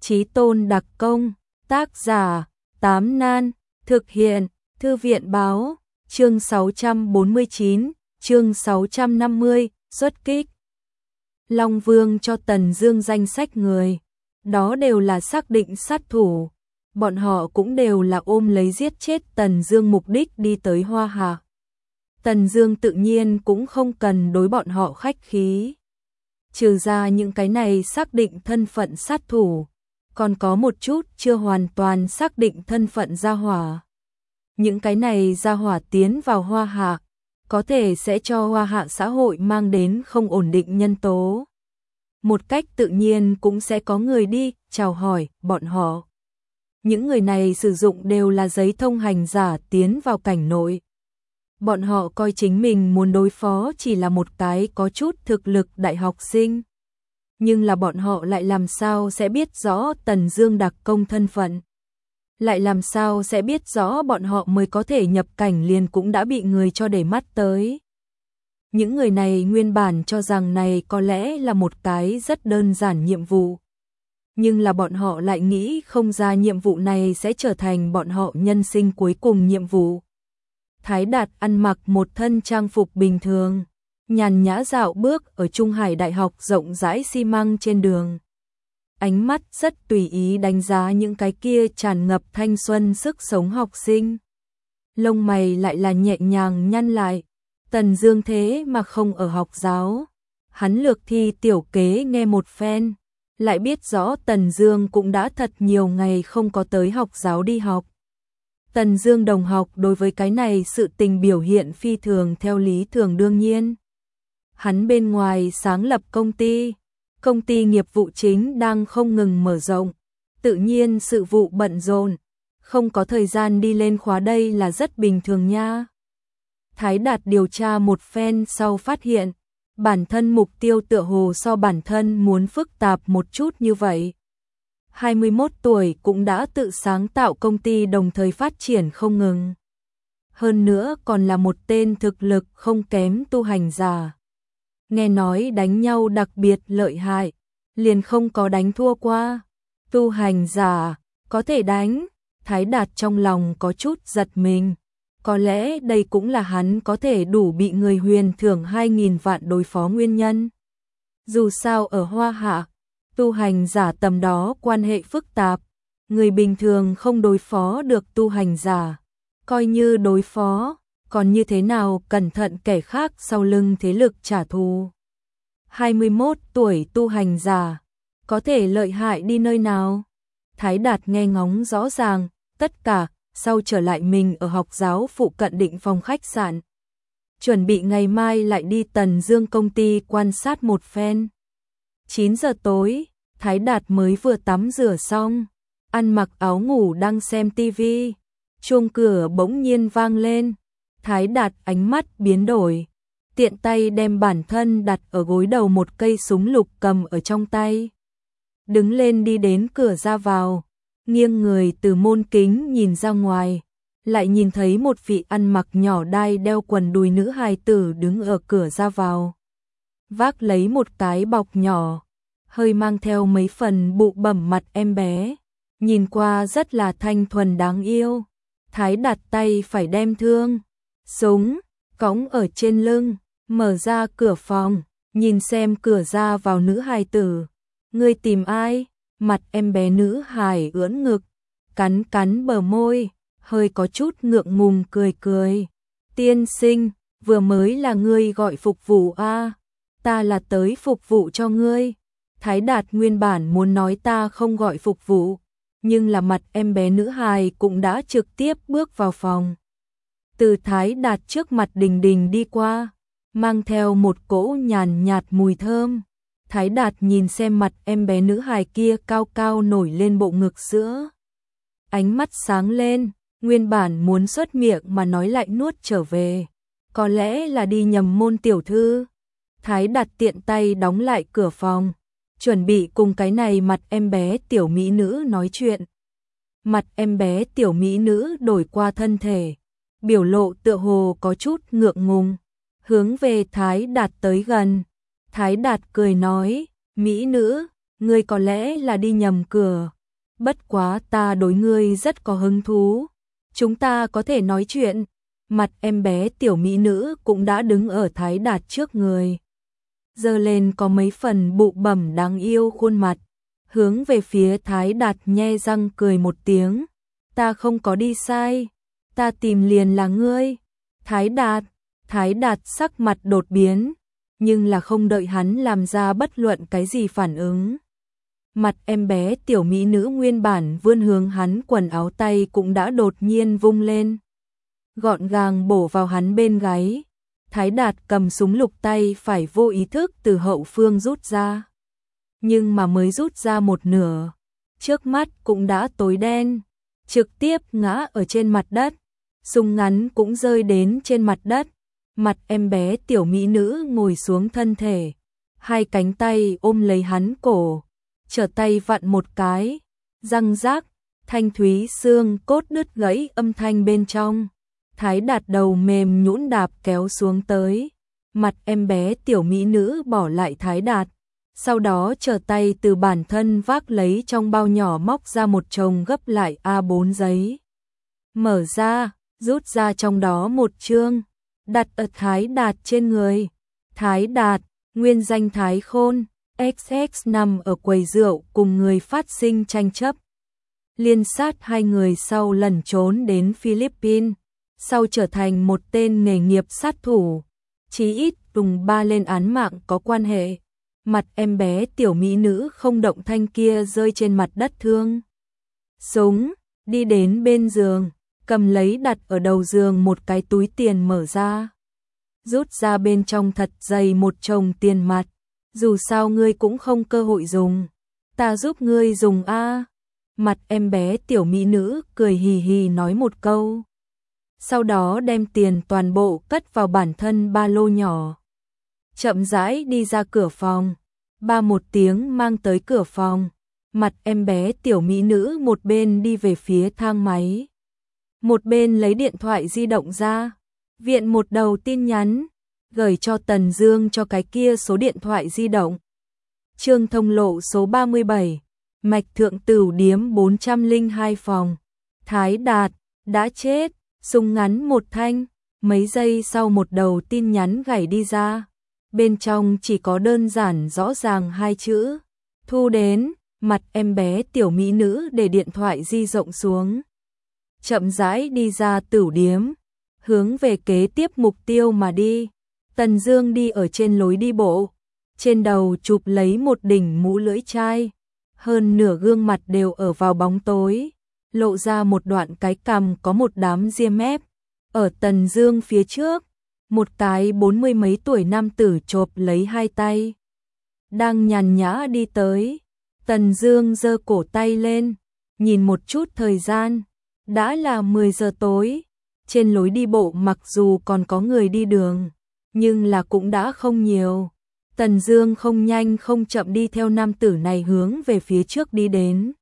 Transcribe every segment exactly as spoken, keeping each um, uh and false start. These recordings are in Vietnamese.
Chí Tôn đặc công, tác giả, Tám Nan, thực hiện, Thư viện báo, chương sáu trăm bốn mươi chín, chương sáu trăm năm mươi, xuất kích. Long Vương cho Tần Dương danh sách người, đó đều là xác định sát thủ, bọn họ cũng đều là ôm lấy giết chết Tần Dương mục đích đi tới Hoa Hạ. Tần Dương tự nhiên cũng không cần đối bọn họ khách khí. Trừ ra những cái này xác định thân phận sát thủ, còn có một chút chưa hoàn toàn xác định thân phận gia hỏa. Những cái này gia hỏa tiến vào Hoa Hạ, có thể sẽ cho Hoa Hạ xã hội mang đến không ổn định nhân tố. Một cách tự nhiên cũng sẽ có người đi chào hỏi bọn họ. Những người này sử dụng đều là giấy thông hành giả tiến vào cảnh nội. Bọn họ coi chính mình muốn đối phó chỉ là một cái có chút thực lực đại học sinh. Nhưng là bọn họ lại làm sao sẽ biết rõ Tần Dương đặc công thân phận. Lại làm sao sẽ biết rõ bọn họ mới có thể nhập cảnh liền cũng đã bị người cho để mắt tới. Những người này nguyên bản cho rằng này có lẽ là một cái rất đơn giản nhiệm vụ. Nhưng là bọn họ lại nghĩ không ra nhiệm vụ này sẽ trở thành bọn họ nhân sinh cuối cùng nhiệm vụ. Thái Đạt ăn mặc một thân trang phục bình thường, nhàn nhã dạo bước ở Trung Hải Đại học rộng rãi xi măng trên đường. Ánh mắt rất tùy ý đánh giá những cái kia tràn ngập thanh xuân sức sống học sinh. Lông mày lại là nhẹ nhàng nhăn lại. Tần Dương thế mà không ở học giáo. Hắn lược thi tiểu kế nghe một phen, lại biết rõ Tần Dương cũng đã thật nhiều ngày không có tới học giáo đi học. Tần Dương đồng học đối với cái này sự tình biểu hiện phi thường theo lý thường đương nhiên. Hắn bên ngoài sáng lập công ty, công ty nghiệp vụ chính đang không ngừng mở rộng, tự nhiên sự vụ bận rộn, không có thời gian đi lên khóa đây là rất bình thường nha. Thái Đạt điều tra một phen sau phát hiện, bản thân mục tiêu tựa hồ so bản thân muốn phức tạp một chút như vậy. hai mươi mốt tuổi cũng đã tự sáng tạo công ty đồng thời phát triển không ngừng. Hơn nữa còn là một tên thực lực không kém tu hành giả. Nghe nói đánh nhau đặc biệt lợi hại, liền không có đánh thua qua. Tu hành giả, có thể đánh, Thái Đạt trong lòng có chút giật mình. Có lẽ đây cũng là hắn có thể đủ bị người huyền thưởng hai nghìn vạn đối phó nguyên nhân. Dù sao ở Hoa Hạ, tu hành giả tầm đó quan hệ phức tạp, người bình thường không đối phó được tu hành giả. Coi như đối phó, còn như thế nào cẩn thận kẻ khác sau lưng thế lực trả thù. hai mươi mốt tuổi tu hành giả, có thể lợi hại đi nơi nào? Thái Đạt nghe ngóng rõ ràng, tất cả, sau trở lại mình ở học giáo phụ cận định phòng khách sạn. Chuẩn bị ngày mai lại đi Tần Dương công ty quan sát một phen. chín giờ tối, Thái Đạt mới vừa tắm rửa xong, ăn mặc áo ngủ đang xem tivi. Chuông cửa bỗng nhiên vang lên, Thái Đạt ánh mắt biến đổi, tiện tay đem bản thân đặt ở gối đầu một cây súng lục cầm ở trong tay. Đứng lên đi đến cửa ra vào, nghiêng người từ môn kính nhìn ra ngoài, lại nhìn thấy một vị ăn mặc nhỏ đai đeo quần đùi nữ hài tử đứng ở cửa ra vào. Vác lấy một cái bọc nhỏ, hơi mang theo mấy phần bụ bẩm mặt em bé, nhìn qua rất là thanh thuần đáng yêu. Thái Đạt tay phải đem thương, súng, cõng ở trên lưng, mở ra cửa phòng, nhìn xem cửa ra vào nữ hài tử. Ngươi tìm ai? Mặt em bé nữ hài ưỡn ngực, cắn cắn bờ môi, hơi có chút ngượng ngùng cười cười. Tiên sinh, vừa mới là ngươi gọi phục vụ a? À? Ta là tới phục vụ cho ngươi. Thái Đạt nguyên bản muốn nói ta không gọi phục vụ, nhưng là mặt em bé nữ hài cũng đã trực tiếp bước vào phòng. Từ Thái Đạt trước mặt Đình Đình đi qua, mang theo một cỗ nhàn nhạt mùi thơm. Thái Đạt nhìn xem mặt em bé nữ hài kia cao cao nổi lên bộ ngực sữa. Ánh mắt sáng lên, nguyên bản muốn xuất miệng mà nói lại nuốt trở về. Có lẽ là đi nhầm môn tiểu thư. Thái Đạt tiện tay đóng lại cửa phòng, chuẩn bị cùng cái này mặt em bé tiểu mỹ nữ nói chuyện. Mặt em bé tiểu mỹ nữ đổi qua thân thể, biểu lộ tựa hồ có chút ngượng ngùng, hướng về Thái Đạt tới gần. Thái Đạt cười nói, mỹ nữ, ngươi có lẽ là đi nhầm cửa. Bất quá ta đối ngươi rất có hứng thú. Chúng ta có thể nói chuyện. Mặt em bé tiểu mỹ nữ cũng đã đứng ở Thái Đạt trước người. Giơ lên có mấy phần bụ bẩm đáng yêu khuôn mặt. Hướng về phía Thái Đạt nhe răng cười một tiếng. Ta không có đi sai. Ta tìm liền là ngươi. Thái Đạt. Thái Đạt sắc mặt đột biến. Nhưng là không đợi hắn làm ra bất luận cái gì phản ứng. Mặt em bé tiểu mỹ nữ nguyên bản vươn hướng hắn quần áo tay cũng đã đột nhiên vung lên. Gọn gàng bổ vào hắn bên gáy. Thái Đạt cầm súng lục tay phải vô ý thức từ hậu phương rút ra. Nhưng mà mới rút ra một nửa. Trước mắt cũng đã tối đen. Trực tiếp ngã ở trên mặt đất. Súng ngắn cũng rơi đến trên mặt đất. Mặt em bé tiểu mỹ nữ ngồi xuống thân thể. Hai cánh tay ôm lấy hắn cổ. Trở tay vặn một cái. Răng rác. Thanh thúy xương cốt đứt gãy âm thanh bên trong. Thái Đạt đầu mềm nhũn đạp kéo xuống tới. Mặt em bé tiểu mỹ nữ bỏ lại Thái Đạt. Sau đó trở tay từ bản thân vác lấy trong bao nhỏ móc ra một chồng gấp lại A bốn giấy. Mở ra, rút ra trong đó một chương. Đặt ở Thái Đạt trên người. Thái Đạt, nguyên danh Thái Khôn, ích ích nằm ở quầy rượu cùng người phát sinh tranh chấp. Liên sát hai người sau lẩn trốn đến Philippines. Sau trở thành một tên nghề nghiệp sát thủ, chí ít cùng ba lên án mạng có quan hệ. Mặt em bé tiểu mỹ nữ không động thanh kia rơi trên mặt đất thương. Súng, đi đến bên giường, cầm lấy đặt ở đầu giường một cái túi tiền mở ra. Rút ra bên trong thật dày một chồng tiền mặt, dù sao ngươi cũng không cơ hội dùng. Ta giúp ngươi dùng a. Mặt em bé tiểu mỹ nữ cười hì hì nói một câu. Sau đó đem tiền toàn bộ cất vào bản thân ba lô nhỏ. Chậm rãi đi ra cửa phòng. Ba một tiếng mang tới cửa phòng. Mặt em bé tiểu mỹ nữ một bên đi về phía thang máy. Một bên lấy điện thoại di động ra. Viện một đầu tin nhắn. Gửi cho Tần Dương cho cái kia số điện thoại di động. Trương Thông Lộ số ba mươi bảy. Mạch Thượng Tửu Điếm bốn trăm lẻ hai phòng. Thái Đạt, đã chết. Súng ngắn một thanh, mấy giây sau một đầu tin nhắn gảy đi ra. Bên trong chỉ có đơn giản rõ ràng hai chữ. Thu đến, mặt em bé tiểu mỹ nữ để điện thoại di rộng xuống. Chậm rãi đi ra tửu điếm, hướng về kế tiếp mục tiêu mà đi. Tần Dương đi ở trên lối đi bộ. Trên đầu chụp lấy một đỉnh mũ lưỡi chai. Hơn nửa gương mặt đều ở vào bóng tối. Lộ ra một đoạn cái cằm có một đám ria mép. Ở Tần Dương phía trước, một cái bốn mươi mấy tuổi nam tử chộp lấy hai tay. Đang nhàn nhã đi tới. Tần Dương giơ cổ tay lên, nhìn một chút thời gian. Đã là mười giờ tối. Trên lối đi bộ mặc dù còn có người đi đường, nhưng là cũng đã không nhiều. Tần Dương không nhanh không chậm đi theo nam tử này hướng về phía trước đi đến.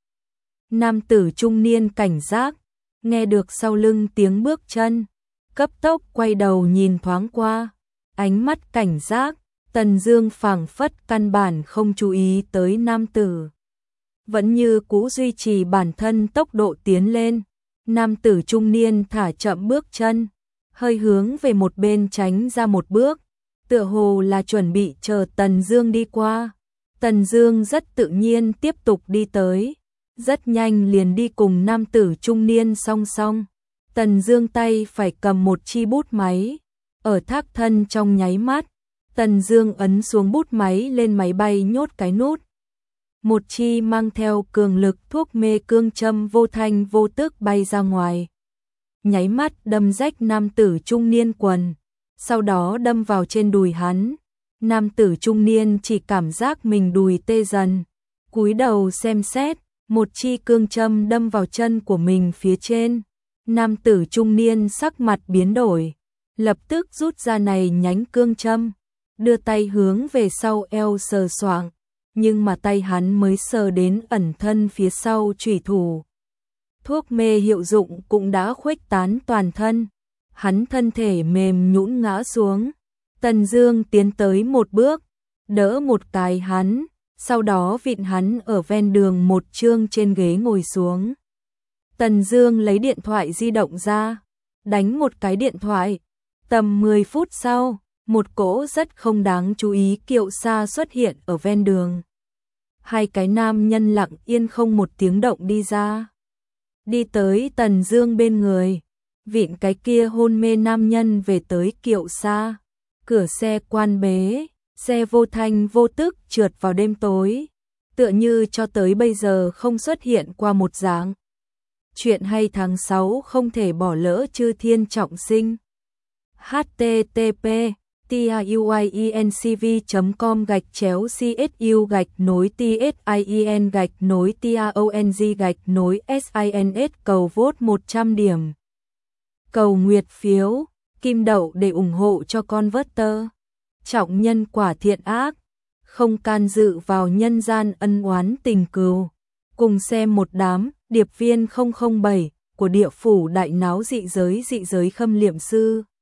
Nam tử trung niên cảnh giác, nghe được sau lưng tiếng bước chân, cấp tốc quay đầu nhìn thoáng qua, ánh mắt cảnh giác. Tần Dương phảng phất căn bản không chú ý tới nam tử, vẫn như cũ duy trì bản thân tốc độ tiến lên. Nam tử trung niên thả chậm bước chân, hơi hướng về một bên tránh ra một bước, tựa hồ là chuẩn bị chờ Tần Dương đi qua. Tần Dương rất tự nhiên tiếp tục đi tới, rất nhanh liền đi cùng nam tử trung niên song song. Tần Dương tay phải cầm một chi bút máy, ở thác thân trong nháy mắt, Tần Dương ấn xuống bút máy lên máy bay nhốt cái nút. Một chi mang theo cường lực thuốc mê cương châm vô thanh vô tức bay ra ngoài. Nháy mắt đâm rách nam tử trung niên quần, sau đó đâm vào trên đùi hắn. Nam tử trung niên chỉ cảm giác mình đùi tê dần, cúi đầu xem xét, một chi cương châm đâm vào chân của mình phía trên. Nam tử trung niên sắc mặt biến đổi, lập tức rút ra này nhánh cương châm, đưa tay hướng về sau eo sờ soạng, nhưng mà tay hắn mới sờ đến ẩn thân phía sau chủy thủ. Thuốc mê hiệu dụng cũng đã khuếch tán toàn thân, hắn thân thể mềm nhũn ngã xuống. Tần Dương tiến tới một bước, đỡ một cái hắn, sau đó vịn hắn ở ven đường một chương trên ghế ngồi xuống. Tần Dương lấy điện thoại di động ra, đánh một cái điện thoại. Tầm mười phút sau, một cỗ rất không đáng chú ý kiệu xa xuất hiện ở ven đường. Hai cái nam nhân lặng yên không một tiếng động đi ra. Đi tới Tần Dương bên người, vịn cái kia hôn mê nam nhân về tới kiệu xa. Cửa xe quan bế, xe vô thanh vô tức trượt vào đêm tối, tựa như cho tới bây giờ không xuất hiện qua một dạng. Chuyện hay tháng sáu không thể bỏ lỡ chư thiên trọng sinh. H T T P tiuiencv chấm com gạch chéo csu gạch nối tsin gạch nối tong gạch nối sins cầu vote một trăm điểm. Cầu nguyệt phiếu, kim đậu để ủng hộ cho con Vớt-tơ. Trọng nhân quả thiện ác, không can dự vào nhân gian ân oán tình cừu. Cùng xem một đám điệp viên không không bảy của địa phủ đại náo dị giới dị giới khâm liệm sư.